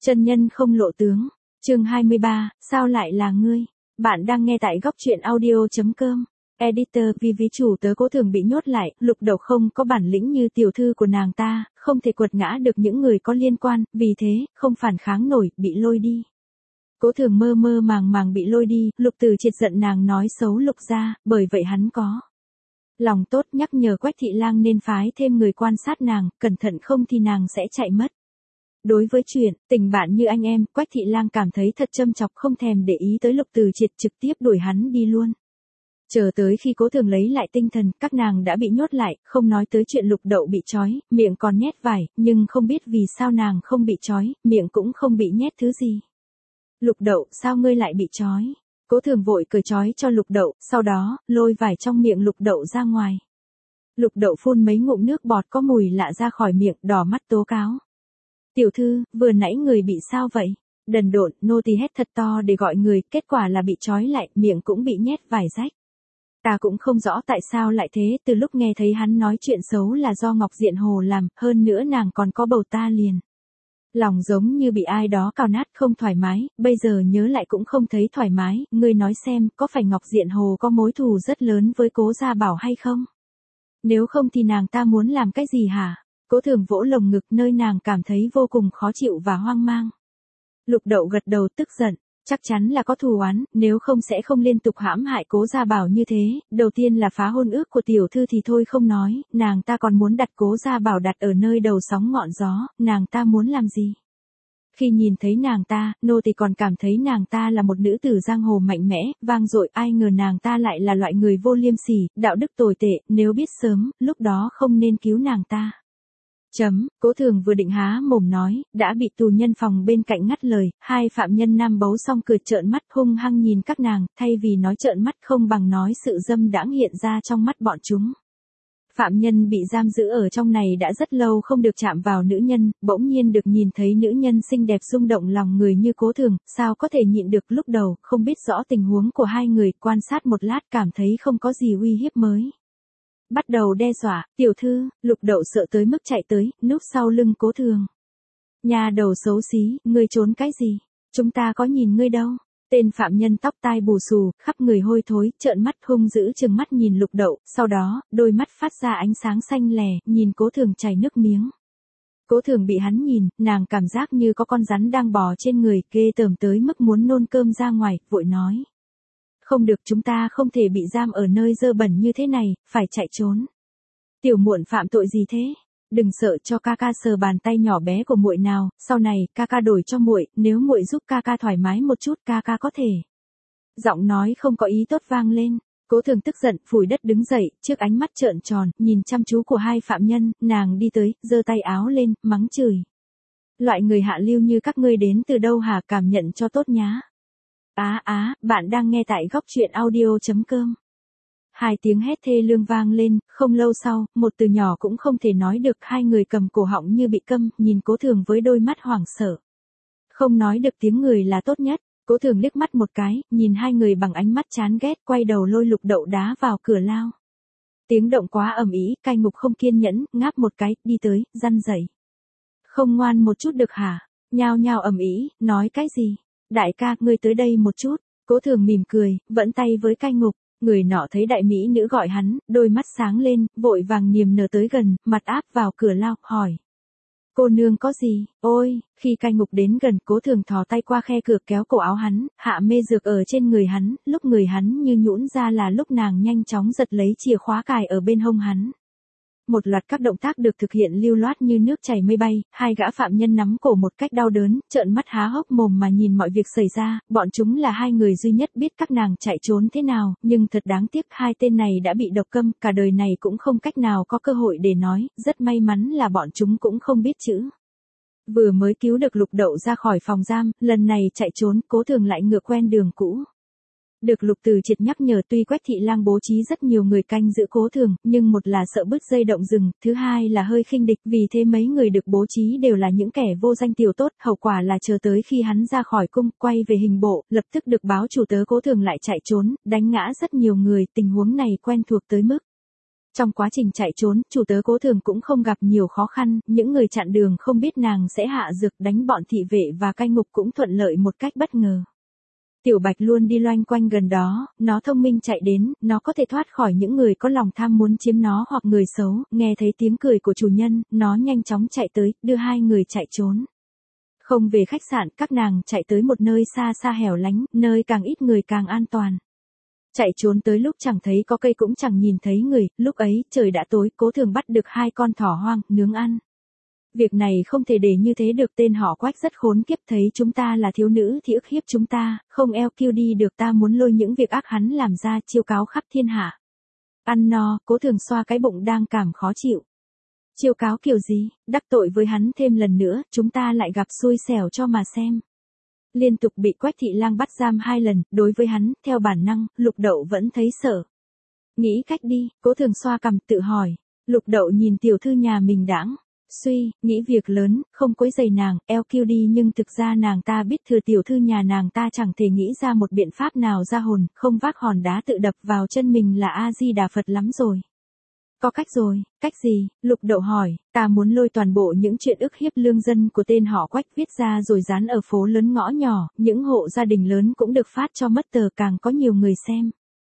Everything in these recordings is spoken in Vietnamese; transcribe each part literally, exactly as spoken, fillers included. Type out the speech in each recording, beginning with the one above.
Chân nhân không lộ tướng. Chương hai mươi ba, sao lại là ngươi? Bạn đang nghe tại góc truyện audio chấm com. Editor, vì ví chủ tớ Cố Thường bị nhốt lại, Lục Đậu không có bản lĩnh như tiểu thư của nàng ta, không thể quật ngã được những người có liên quan, vì thế, không phản kháng nổi, bị lôi đi. Cố Thường mơ mơ màng màng bị lôi đi, Lục Từ Triệt giận nàng nói xấu Lục gia, bởi vậy hắn có lòng tốt nhắc nhở Quách Thị Lang nên phái thêm người quan sát nàng, cẩn thận không thì nàng sẽ chạy mất. Đối với chuyện tình bạn như anh em, Quách Thị Lang cảm thấy thật châm chọc, không thèm để ý tới Lục Từ Triệt, trực tiếp đuổi hắn đi luôn. Chờ tới khi Cố Thường lấy lại tinh thần, các nàng đã bị nhốt lại, không nói tới chuyện Lục Đậu bị trói, miệng còn nhét vải, nhưng không biết vì sao nàng không bị trói, miệng cũng không bị nhét thứ gì. Lục Đậu, sao ngươi lại bị trói? Cố Thường vội cởi trói cho Lục Đậu, sau đó, lôi vải trong miệng Lục Đậu ra ngoài. Lục Đậu phun mấy ngụm nước bọt có mùi lạ ra khỏi miệng, đỏ mắt tố cáo. Tiểu thư, vừa nãy người bị sao vậy? Đần độn, nô tỳ hét thật to để gọi người, kết quả là bị trói lại, miệng cũng bị nhét vải rách. Ta cũng không rõ tại sao lại thế, từ lúc nghe thấy hắn nói chuyện xấu là do Ngọc Diện Hồ làm, hơn nữa nàng còn có bầu ta liền. Lòng giống như bị ai đó cào nát, không thoải mái, bây giờ nhớ lại cũng không thấy thoải mái, ngươi nói xem, có phải Ngọc Diện Hồ có mối thù rất lớn với Cố Gia Bảo hay không? Nếu không thì nàng ta muốn làm cái gì hả? Cố Thường vỗ lồng ngực nơi nàng cảm thấy vô cùng khó chịu và hoang mang. Lục Đậu gật đầu tức giận, chắc chắn là có thù oán, nếu không sẽ không liên tục hãm hại Cố Gia Bảo như thế, đầu tiên là phá hôn ước của tiểu thư thì thôi không nói, nàng ta còn muốn đặt Cố Gia Bảo đặt ở nơi đầu sóng ngọn gió, nàng ta muốn làm gì? Khi nhìn thấy nàng ta, nô tỳ còn cảm thấy nàng ta là một nữ tử giang hồ mạnh mẽ, vang dội, ai ngờ nàng ta lại là loại người vô liêm sỉ, đạo đức tồi tệ, nếu biết sớm, lúc đó không nên cứu nàng ta. Chấm, Cố Thường vừa định há mồm nói, đã bị tù nhân phòng bên cạnh ngắt lời, hai phạm nhân nam bấu xong cười trợn mắt hung hăng nhìn các nàng, thay vì nói trợn mắt không bằng nói sự dâm đãng hiện ra trong mắt bọn chúng. Phạm nhân bị giam giữ ở trong này đã rất lâu không được chạm vào nữ nhân, bỗng nhiên được nhìn thấy nữ nhân xinh đẹp rung động lòng người như Cố Thường, sao có thể nhịn được, lúc đầu, không biết rõ tình huống của hai người, quan sát một lát cảm thấy không có gì uy hiếp mới. Bắt đầu đe dọa, tiểu thư, Lục Đậu sợ tới mức chạy tới, núp sau lưng Cố Thường. Nhà đầu xấu xí, ngươi trốn cái gì? Chúng ta có nhìn ngươi đâu? Tên phạm nhân tóc tai bù xù, khắp người hôi thối, trợn mắt hung dữ trừng mắt nhìn Lục Đậu, sau đó, đôi mắt phát ra ánh sáng xanh lè, nhìn Cố Thường chảy nước miếng. Cố Thường bị hắn nhìn, nàng cảm giác như có con rắn đang bò trên người, ghê tởm tới mức muốn nôn cơm ra ngoài, vội nói. Không được, chúng ta không thể bị giam ở nơi dơ bẩn như thế này, phải chạy trốn. Tiểu muội phạm tội gì thế? Đừng sợ, cho ca ca sờ bàn tay nhỏ bé của muội nào, sau này ca ca đổi cho muội, nếu muội giúp ca ca thoải mái một chút, ca ca có thể. Giọng nói không có ý tốt vang lên. Cố Thường tức giận, phủi đất đứng dậy, trước ánh mắt trợn tròn, nhìn chăm chú của hai phạm nhân, nàng đi tới, giơ tay áo lên, mắng chửi. Loại người hạ lưu như các ngươi đến từ đâu hả, cảm nhận cho tốt nhá. Á á, bạn đang nghe tại góc truyện audio chấm com. Hai tiếng hét thê lương vang lên, không lâu sau, một từ nhỏ cũng không thể nói được, hai người cầm cổ họng như bị câm, nhìn Cố Thường với đôi mắt hoảng sợ. Không nói được tiếng người là tốt nhất, Cố Thường liếc mắt một cái, nhìn hai người bằng ánh mắt chán ghét, quay đầu lôi Lục Đậu đá vào cửa lao. Tiếng động quá ầm ĩ, cai ngục không kiên nhẫn, ngáp một cái, đi tới, răn dậy. Không ngoan một chút được hả? Nhao nhao ầm ĩ, nói cái gì? Đại ca, ngươi tới đây một chút. Cố Thường mỉm cười, vẫn tay với cai ngục. Người nọ thấy đại mỹ nữ gọi hắn, đôi mắt sáng lên, vội vàng niềm nở tới gần, mặt áp vào cửa lao, hỏi. Cô nương có gì? Ôi, khi cai ngục đến gần, Cố Thường thò tay qua khe cửa kéo cổ áo hắn, hạ mê dược ở trên người hắn, lúc người hắn như nhũn ra là lúc nàng nhanh chóng giật lấy chìa khóa cài ở bên hông hắn. Một loạt các động tác được thực hiện lưu loát như nước chảy mây bay, hai gã phạm nhân nắm cổ một cách đau đớn, trợn mắt há hốc mồm mà nhìn mọi việc xảy ra, bọn chúng là hai người duy nhất biết các nàng chạy trốn thế nào, nhưng thật đáng tiếc hai tên này đã bị độc câm, cả đời này cũng không cách nào có cơ hội để nói, rất may mắn là bọn chúng cũng không biết chữ. Vừa mới cứu được Lục Đậu ra khỏi phòng giam, lần này chạy trốn, Cố Thường lại ngựa quen đường cũ. Được Lục Từ Triệt nhắc nhở, tuy Quách Thị Lang bố trí rất nhiều người canh giữ Cố Thường, nhưng một là sợ bứt dây động rừng, thứ hai là hơi khinh địch, vì thế mấy người được bố trí đều là những kẻ vô danh tiểu tốt, hậu quả là chờ tới khi hắn ra khỏi cung, quay về hình bộ, lập tức được báo chủ tớ Cố Thường lại chạy trốn, đánh ngã rất nhiều người, tình huống này quen thuộc tới mức Trong quá trình chạy trốn, chủ tớ Cố Thường cũng không gặp nhiều khó khăn, những người chặn đường không biết nàng sẽ hạ dược đánh bọn thị vệ và cai ngục cũng thuận lợi một cách bất ngờ. Tiểu Bạch luôn đi loanh quanh gần đó, nó thông minh chạy đến, nó có thể thoát khỏi những người có lòng tham muốn chiếm nó hoặc người xấu, nghe thấy tiếng cười của chủ nhân, nó nhanh chóng chạy tới, đưa hai người chạy trốn. Không về khách sạn, các nàng chạy tới một nơi xa xa hẻo lánh, nơi càng ít người càng an toàn. Chạy trốn tới lúc chẳng thấy có cây cũng chẳng nhìn thấy người, lúc ấy trời đã tối, Cố Thường bắt được hai con thỏ hoang, nướng ăn. Việc này không thể để như thế được, tên họ Quách rất khốn kiếp, thấy chúng ta là thiếu nữ thì ức hiếp chúng ta, không eo kiu đi được, ta muốn lôi những việc ác hắn làm ra chiêu cáo khắp thiên hạ. Ăn no, Cố Thường xoa cái bụng đang cảm khó chịu. Chiêu cáo kiểu gì, đắc tội với hắn thêm lần nữa, chúng ta lại gặp xui xẻo cho mà xem. Liên tục bị Quách Thị Lang bắt giam hai lần, đối với hắn, theo bản năng, Lục Đậu vẫn thấy sợ. Nghĩ cách đi, Cố Thường xoa cằm tự hỏi. Lục Đậu nhìn tiểu thư nhà mình đãng, suy, nghĩ việc lớn, không quấy rầy nàng, eo kiu đi, nhưng thực ra nàng ta biết thừa tiểu thư nhà nàng ta chẳng thể nghĩ ra một biện pháp nào ra hồn, không vác hòn đá tự đập vào chân mình là A-di-đà Phật lắm rồi. Có cách rồi, cách gì? Lục Đậu hỏi, ta muốn lôi toàn bộ những chuyện ức hiếp lương dân của tên họ Quách viết ra rồi dán ở phố lớn ngõ nhỏ, những hộ gia đình lớn cũng được phát cho mất tờ, càng có nhiều người xem.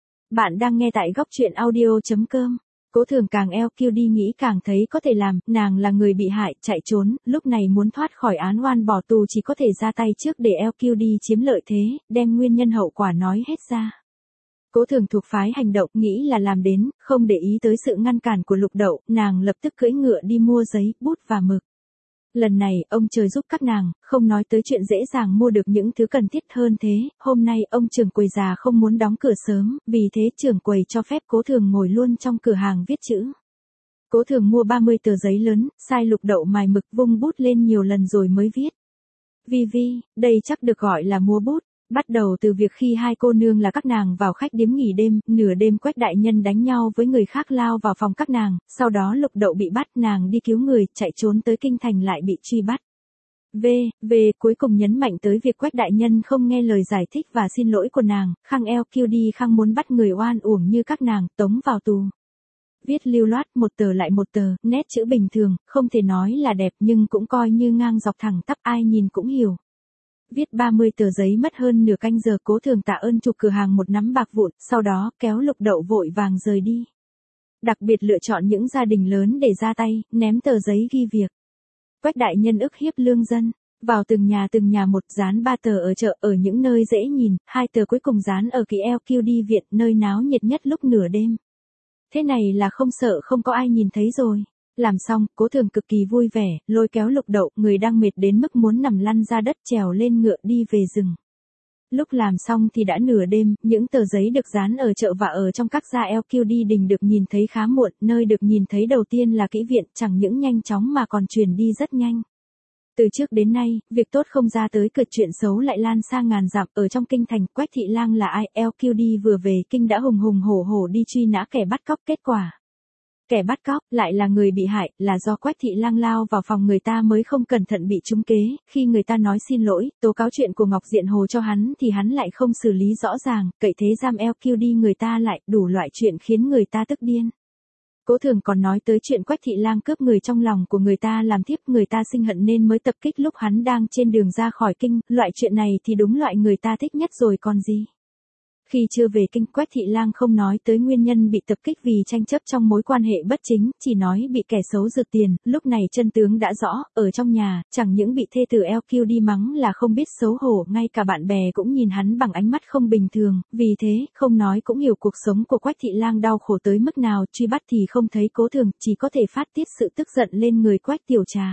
Bạn đang nghe tại góc truyện audio chấm com. Cố Thường càng eo kiu đi nghĩ càng thấy có thể làm, nàng là người bị hại, chạy trốn, lúc này muốn thoát khỏi án oan bỏ tù chỉ có thể ra tay trước để eo kiu đi chiếm lợi thế, đem nguyên nhân hậu quả nói hết ra. Cố Thường thuộc phái hành động, nghĩ là làm đến, không để ý tới sự ngăn cản của Lục Đậu, nàng lập tức cưỡi ngựa đi mua giấy, bút và mực. Lần này, ông trời giúp các nàng, không nói tới chuyện dễ dàng mua được những thứ cần thiết hơn thế, hôm nay ông trưởng quầy già không muốn đóng cửa sớm, vì thế trưởng quầy cho phép Cố Thường ngồi luôn trong cửa hàng viết chữ. Cố Thường mua ba mươi tờ giấy lớn, sai Lục Đậu mài mực, vung bút lên nhiều lần rồi mới viết. Vi Vi, đây chắc được gọi là mua bút. Bắt đầu từ việc khi hai cô nương là các nàng vào khách điếm nghỉ đêm, nửa đêm Quách đại nhân đánh nhau với người khác lao vào phòng các nàng, sau đó Lục Đậu bị bắt, nàng đi cứu người, chạy trốn tới kinh thành lại bị truy bắt. V, V cuối cùng nhấn mạnh tới việc Quách đại nhân không nghe lời giải thích và xin lỗi của nàng, khăng eo kiu đi khăng muốn bắt người oan uổng như các nàng, tống vào tù. Viết lưu loát một tờ lại một tờ, nét chữ bình thường, không thể nói là đẹp nhưng cũng coi như ngang dọc thẳng tắp, ai nhìn cũng hiểu. Viết ba mươi tờ giấy mất hơn nửa canh giờ, Cố Thường tạ ơn chủ cửa hàng một nắm bạc vụn, sau đó kéo Lục Đậu vội vàng rời đi. Đặc biệt lựa chọn những gia đình lớn để ra tay, ném tờ giấy ghi việc. Quách đại nhân ức hiếp lương dân, vào từng nhà từng nhà một, dán ba tờ ở chợ, ở những nơi dễ nhìn, hai tờ cuối cùng dán ở kỳ eo kiu đi viện, nơi náo nhiệt nhất lúc nửa đêm. Thế này là không sợ không có ai nhìn thấy rồi. Làm xong, Cố Thường cực kỳ vui vẻ, lôi kéo Lục Đậu, người đang mệt đến mức muốn nằm lăn ra đất, trèo lên ngựa đi về rừng. Lúc làm xong thì đã nửa đêm, những tờ giấy được dán ở chợ và ở trong các gia eo kiu đi đình được nhìn thấy khá muộn, nơi được nhìn thấy đầu tiên là kỹ viện, chẳng những nhanh chóng mà còn truyền đi rất nhanh. Từ trước đến nay, việc tốt không ra tới cửa, chuyện xấu lại lan sang ngàn dặm, ở trong kinh thành, Quách Thị Lang là ai, eo kiu đi vừa về kinh đã hùng hùng hổ hổ đi truy nã kẻ bắt cóc, kết quả. Kẻ bắt cóc lại là người bị hại, là do Quách Thị Lang lao vào phòng người ta mới không cẩn thận bị trúng kế, khi người ta nói xin lỗi, tố cáo chuyện của Ngọc Diện Hồ cho hắn thì hắn lại không xử lý rõ ràng, cậy thế giam eo kiu đi người ta lại, đủ loại chuyện khiến người ta tức điên. Cố Thường còn nói tới chuyện Quách Thị Lang cướp người trong lòng của người ta làm thiếp, người ta sinh hận nên mới tập kích lúc hắn đang trên đường ra khỏi kinh, loại chuyện này thì đúng loại người ta thích nhất rồi còn gì. Khi chưa về kinh, Quách Thị Lang không nói tới nguyên nhân bị tập kích vì tranh chấp trong mối quan hệ bất chính, chỉ nói bị kẻ xấu rượt tiền, lúc này chân tướng đã rõ, ở trong nhà, chẳng những bị thê tử eo kiu đi mắng là không biết xấu hổ, ngay cả bạn bè cũng nhìn hắn bằng ánh mắt không bình thường, vì thế, không nói cũng hiểu cuộc sống của Quách Thị Lang đau khổ tới mức nào, truy bắt thì không thấy Cố Thường, chỉ có thể phát tiết sự tức giận lên người Quách tiểu trà.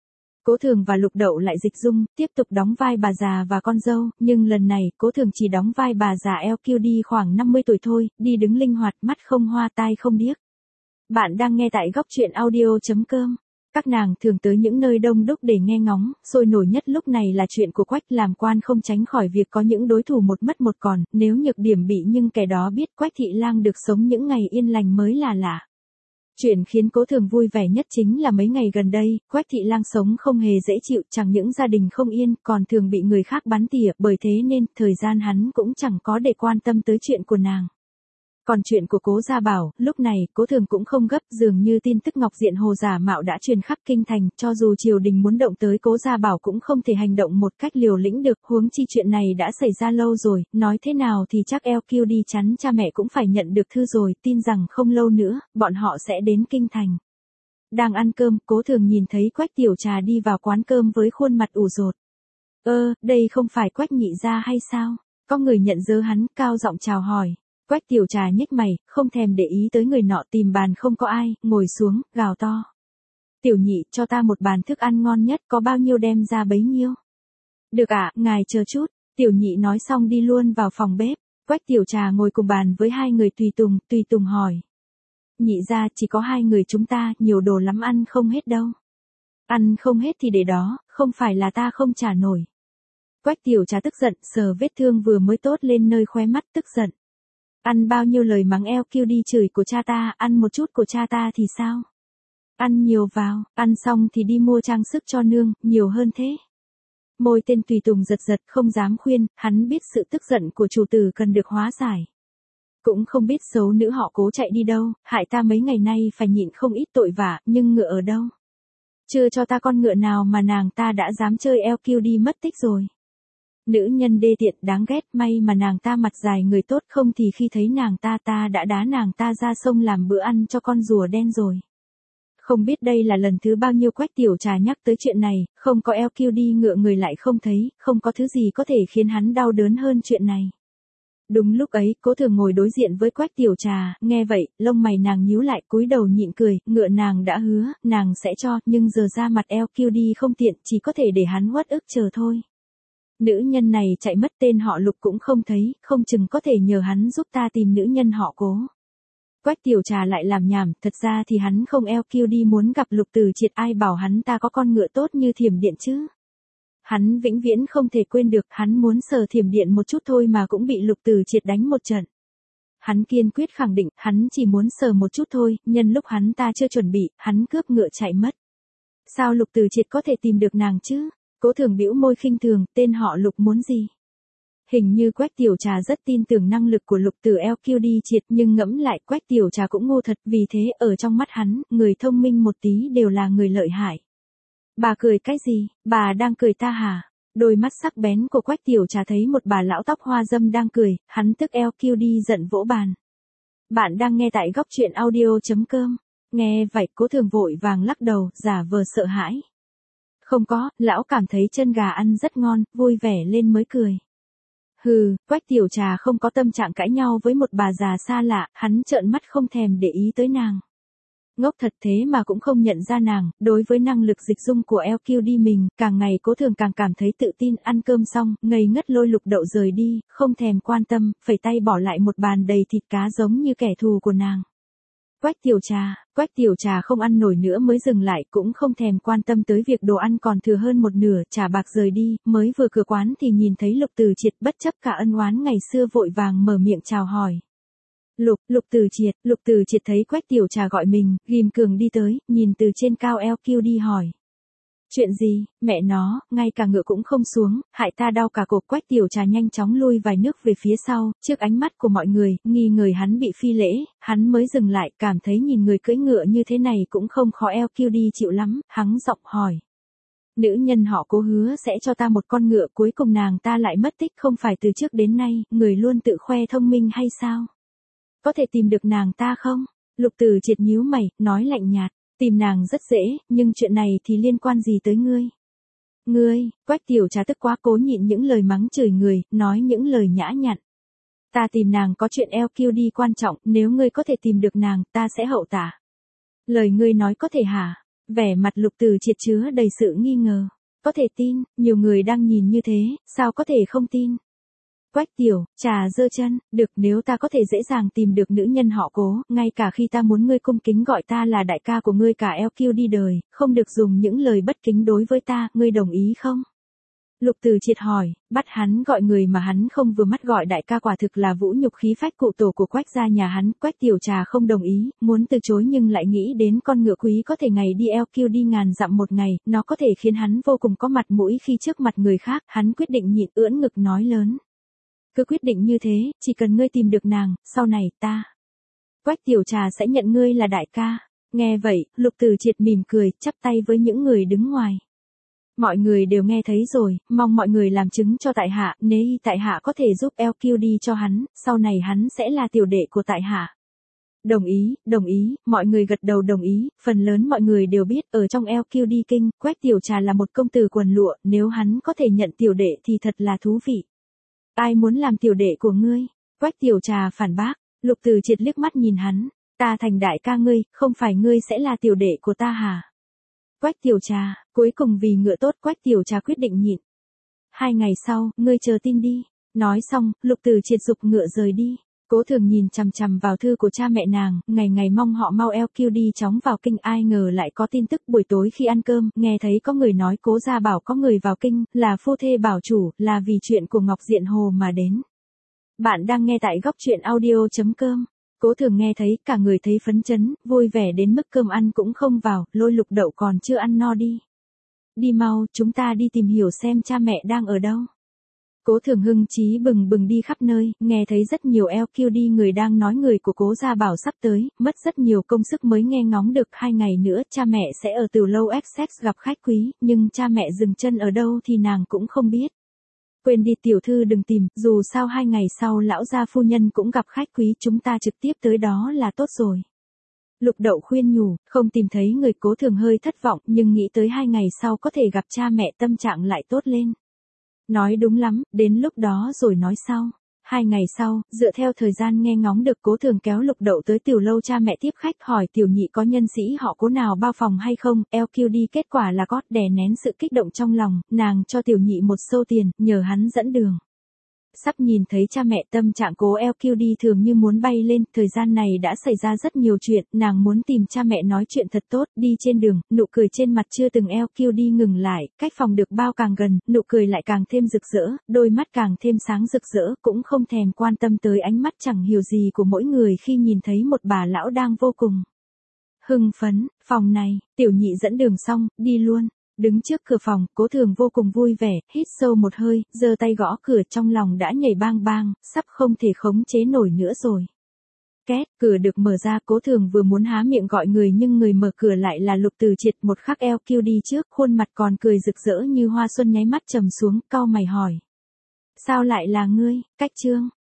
Cố Thường và Lục Đậu lại dịch dung, tiếp tục đóng vai bà già và con dâu, nhưng lần này, Cố Thường chỉ đóng vai bà già eo kiu đi khoảng năm mươi tuổi thôi, đi đứng linh hoạt, mắt không hoa tai không điếc. Bạn đang nghe tại góc truyện audio chấm com. Các nàng thường tới những nơi đông đúc để nghe ngóng, sôi nổi nhất lúc này là chuyện của Quách, làm quan không tránh khỏi việc có những đối thủ một mất một còn, nếu nhược điểm bị nhưng kẻ đó biết Quách Thị Lang được sống những ngày yên lành mới là lạ. Chuyện khiến Cố Thường vui vẻ nhất chính là mấy ngày gần đây, Quách Thị Lang sống không hề dễ chịu, chẳng những gia đình không yên, còn thường bị người khác bắn tỉa, bởi thế nên, thời gian hắn cũng chẳng có để quan tâm tới chuyện của nàng. Còn chuyện của Cố Gia Bảo, lúc này, Cố Thường cũng không gấp, dường như tin tức Ngọc Diện Hồ giả mạo đã truyền khắp kinh thành, cho dù triều đình muốn động tới Cố Gia Bảo cũng không thể hành động một cách liều lĩnh được, huống chi chuyện này đã xảy ra lâu rồi, nói thế nào thì chắc eo kiu đi chắn cha mẹ cũng phải nhận được thư rồi, tin rằng không lâu nữa, bọn họ sẽ đến kinh thành. Đang ăn cơm, Cố Thường nhìn thấy Quách Tiểu Trà đi vào quán cơm với khuôn mặt ủ rột. Ơ, đây không phải Quách nhị gia hay sao? Có người nhận dớ hắn, cao giọng chào hỏi. Quách Tiểu Trà nhếch mày, không thèm để ý tới người nọ, tìm bàn không có ai, ngồi xuống, gào to. Tiểu nhị, cho ta một bàn thức ăn ngon nhất, có bao nhiêu đem ra bấy nhiêu. Được ạ, ngài chờ chút. Tiểu nhị nói xong đi luôn vào phòng bếp. Quách Tiểu Trà ngồi cùng bàn với hai người tùy tùng, tùy tùng hỏi. Nhị ra chỉ có hai người chúng ta, nhiều đồ lắm ăn không hết đâu. Ăn không hết thì để đó, không phải là ta không trả nổi. Quách Tiểu Trà tức giận, sờ vết thương vừa mới tốt lên nơi khóe mắt, tức giận. Ăn bao nhiêu lời mắng eo kiu đi chửi của cha ta, ăn một chút của cha ta thì sao? Ăn nhiều vào, ăn xong thì đi mua trang sức cho nương, nhiều hơn thế. Môi tên tùy tùng giật giật, không dám khuyên, hắn biết sự tức giận của chủ tử cần được hóa giải. Cũng không biết xấu nữ họ Cố chạy đi đâu, hại ta mấy ngày nay phải nhịn không ít tội vạ, nhưng ngựa ở đâu? Chưa cho ta con ngựa nào mà nàng ta đã dám chơi eo kiu đi mất tích rồi. Nữ nhân đê tiện đáng ghét, may mà nàng ta mặt dài người tốt, không thì khi thấy nàng ta ta đã đá nàng ta ra sông làm bữa ăn cho con rùa đen rồi. Không biết đây là lần thứ bao nhiêu Quách Tiểu Trà nhắc tới chuyện này, không có eo kiu đi ngựa người lại không thấy, không có thứ gì có thể khiến hắn đau đớn hơn chuyện này. Đúng lúc ấy, Cố Thường ngồi đối diện với Quách Tiểu Trà, nghe vậy, lông mày nàng nhíu lại, cúi đầu nhịn cười, ngựa nàng đã hứa, nàng sẽ cho, nhưng giờ ra mặt eo kiu đi không tiện, chỉ có thể để hắn uất ức chờ thôi. Nữ nhân này chạy mất, tên họ Lục cũng không thấy, không chừng có thể nhờ hắn giúp ta tìm nữ nhân họ Cố. Quách Tiểu Trà lại làm nhảm, thật ra thì hắn không eo kiu đi muốn gặp Lục Từ Triệt, ai bảo hắn ta có con ngựa tốt như Thiểm Điện chứ. Hắn vĩnh viễn không thể quên được, hắn muốn sờ Thiểm Điện một chút thôi mà cũng bị Lục Từ Triệt đánh một trận. Hắn kiên quyết khẳng định, hắn chỉ muốn sờ một chút thôi, nhân lúc hắn ta chưa chuẩn bị, hắn cướp ngựa chạy mất. Sao Lục Từ Triệt có thể tìm được nàng chứ? Cố Thường bĩu môi khinh thường, tên họ Lục muốn gì? Hình như Quách Tiểu Trà rất tin tưởng năng lực của Lục Từ eo kiu đi triệt, nhưng ngẫm lại Quách Tiểu Trà cũng ngu thật, vì thế ở trong mắt hắn, người thông minh một tí đều là người lợi hại. Bà cười cái gì? Bà đang cười ta hả? Đôi mắt sắc bén của Quách Tiểu Trà thấy một bà lão tóc hoa dâm đang cười, hắn tức eo kiu đi giận vỗ bàn. Bạn đang nghe tại góc truyện audio chấm com. Nghe vậy Cố Thường vội vàng lắc đầu, giả vờ sợ hãi. Không có, lão cảm thấy chân gà ăn rất ngon, vui vẻ lên mới cười. Hừ, Quách Tiểu Trà không có tâm trạng cãi nhau với một bà già xa lạ, hắn trợn mắt không thèm để ý tới nàng. Ngốc thật thế mà cũng không nhận ra nàng, đối với năng lực dịch dung của eo kiu đi mình, càng ngày Cố Thường càng cảm thấy tự tin. Ăn cơm xong, ngây ngất lôi Lục Đậu rời đi, không thèm quan tâm, phẩy tay bỏ lại một bàn đầy thịt cá giống như kẻ thù của nàng. Quách Tiểu Trà, Quách Tiểu Trà không ăn nổi nữa mới dừng lại, cũng không thèm quan tâm tới việc đồ ăn còn thừa hơn một nửa, trả bạc rời đi, mới vừa cửa quán thì nhìn thấy Lục Từ Triệt, bất chấp cả ân oán ngày xưa vội vàng mở miệng chào hỏi. Lục, Lục Từ Triệt, Lục Từ Triệt thấy Quách Tiểu Trà gọi mình, ghim cường đi tới, nhìn từ trên cao eo kiu đi hỏi. Chuyện gì, mẹ nó, ngay cả ngựa cũng không xuống, hại ta đau cả cổ. Quách Tiểu Trà nhanh chóng lui vài nước về phía sau, trước ánh mắt của mọi người, nghi ngờ hắn bị phi lễ, hắn mới dừng lại, cảm thấy nhìn người cưỡi ngựa như thế này cũng không khó eo kiu đi chịu lắm, hắn giọng hỏi. Nữ nhân họ Cố hứa sẽ cho ta một con ngựa, cuối cùng nàng ta lại mất tích, không phải từ trước đến nay, người luôn tự khoe thông minh hay sao? Có thể tìm được nàng ta không? Lục Từ Triệt nhíu mày, nói lạnh nhạt. Tìm nàng rất dễ, nhưng chuyện này thì liên quan gì tới ngươi? Ngươi, Quách Tiểu Trà tức quá cố nhịn những lời mắng chửi người, nói những lời nhã nhặn. Ta tìm nàng có chuyện eo kiu đi quan trọng, nếu ngươi có thể tìm được nàng, ta sẽ hậu tả. Lời ngươi nói có thể hả? Vẻ mặt Lục Từ Triệt chứa đầy sự nghi ngờ. Có thể tin, nhiều người đang nhìn như thế, sao có thể không tin? Quách Tiểu Trà giơ chân, được, nếu ta có thể dễ dàng tìm được nữ nhân họ Cố, ngay cả khi ta muốn ngươi cung kính gọi ta là đại ca của ngươi cả eo kiu đi đời, không được dùng những lời bất kính đối với ta, ngươi đồng ý không? Lục Từ Triệt hỏi, bắt hắn gọi người mà hắn không vừa mắt gọi đại ca quả thực là vũ nhục khí phách cụ tổ của Quách gia nhà hắn. Quách Tiểu Trà không đồng ý, muốn từ chối nhưng lại nghĩ đến con ngựa quý có thể ngày đi eo kiu đi ngàn dặm một ngày, nó có thể khiến hắn vô cùng có mặt mũi khi trước mặt người khác, hắn quyết định nhịn ưỡn ngực nói lớn. Cứ quyết định như thế, chỉ cần ngươi tìm được nàng, sau này, ta, Quách Tiểu Trà sẽ nhận ngươi là đại ca. Nghe vậy, Lục Tử Triệt mỉm cười, chắp tay với những người đứng ngoài. Mọi người đều nghe thấy rồi, mong mọi người làm chứng cho tại hạ, nếu y tại hạ có thể giúp lờ quy đê cho hắn, sau này hắn sẽ là tiểu đệ của tại hạ. Đồng ý, đồng ý, mọi người gật đầu đồng ý, phần lớn mọi người đều biết ở trong lờ quy đê Kinh, Quách Tiểu Trà là một công tử quần lụa, nếu hắn có thể nhận tiểu đệ thì thật là thú vị. Ai muốn làm tiểu đệ của ngươi? Quách Tiểu Trà phản bác, Lục Tử Triệt liếc mắt nhìn hắn, ta thành đại ca ngươi, không phải ngươi sẽ là tiểu đệ của ta hả? Quách Tiểu Trà, cuối cùng vì ngựa tốt Quách Tiểu Trà quyết định nhịn. Hai ngày sau, ngươi chờ tin đi. Nói xong, Lục Tử Triệt giục ngựa rời đi. Cố Thường nhìn chằm chằm vào thư của cha mẹ nàng, ngày ngày mong họ mau lờ quy đê chóng vào kinh, ai ngờ lại có tin tức buổi tối khi ăn cơm, nghe thấy có người nói Cố gia bảo có người vào kinh, là phu thê bảo chủ, là vì chuyện của Ngọc Diện Hồ mà đến. Bạn đang nghe tại góc truyện audio chấm com. Cố Thường nghe thấy, cả người thấy phấn chấn, vui vẻ đến mức cơm ăn cũng không vào, lôi Lục Đậu còn chưa ăn no đi. Đi mau, chúng ta đi tìm hiểu xem cha mẹ đang ở đâu. Cố Thường hưng chí bừng bừng đi khắp nơi, nghe thấy rất nhiều lờ quy đê người đang nói người của Cố gia bảo sắp tới, mất rất nhiều công sức mới nghe ngóng được hai ngày nữa cha mẹ sẽ ở Từ Lâu Essex gặp khách quý, nhưng cha mẹ dừng chân ở đâu thì nàng cũng không biết. Quên đi tiểu thư đừng tìm, dù sao hai ngày sau lão gia phu nhân cũng gặp khách quý, chúng ta trực tiếp tới đó là tốt rồi. Lục Đậu khuyên nhủ, không tìm thấy người. Cố Thường hơi thất vọng, nhưng nghĩ tới hai ngày sau có thể gặp cha mẹ tâm trạng lại tốt lên. Nói đúng lắm, đến lúc đó rồi nói sau. Hai ngày sau, dựa theo thời gian nghe ngóng được, Cố Thường kéo Lục Đậu tới tiểu lâu cha mẹ tiếp khách, hỏi tiểu nhị có nhân sĩ họ Cố nào bao phòng hay không, lờ quy đê kết quả là có, đè nén sự kích động trong lòng, nàng cho tiểu nhị một xô tiền, nhờ hắn dẫn đường. Sắp nhìn thấy cha mẹ, tâm trạng Cố lờ quy đê thường như muốn bay lên, thời gian này đã xảy ra rất nhiều chuyện, nàng muốn tìm cha mẹ nói chuyện thật tốt, đi trên đường, nụ cười trên mặt chưa từng lờ quy đê ngừng lại, cách phòng được bao càng gần, nụ cười lại càng thêm rực rỡ, đôi mắt càng thêm sáng rực rỡ, cũng không thèm quan tâm tới ánh mắt chẳng hiểu gì của mỗi người khi nhìn thấy một bà lão đang vô cùng hưng phấn. Phòng này, tiểu nhị dẫn đường xong, đi luôn. Đứng trước cửa phòng, Cố Thường vô cùng vui vẻ, hít sâu một hơi, giơ tay gõ cửa, trong lòng đã nhảy bang bang, sắp không thể khống chế nổi nữa rồi. Két, cửa được mở ra, Cố Thường vừa muốn há miệng gọi người nhưng người mở cửa lại là Lục Tử Triệt, một khắc lờ quy đê trước, khuôn mặt còn cười rực rỡ như hoa xuân, nháy mắt trầm xuống, cau mày hỏi. Sao lại là ngươi? Cách Trương,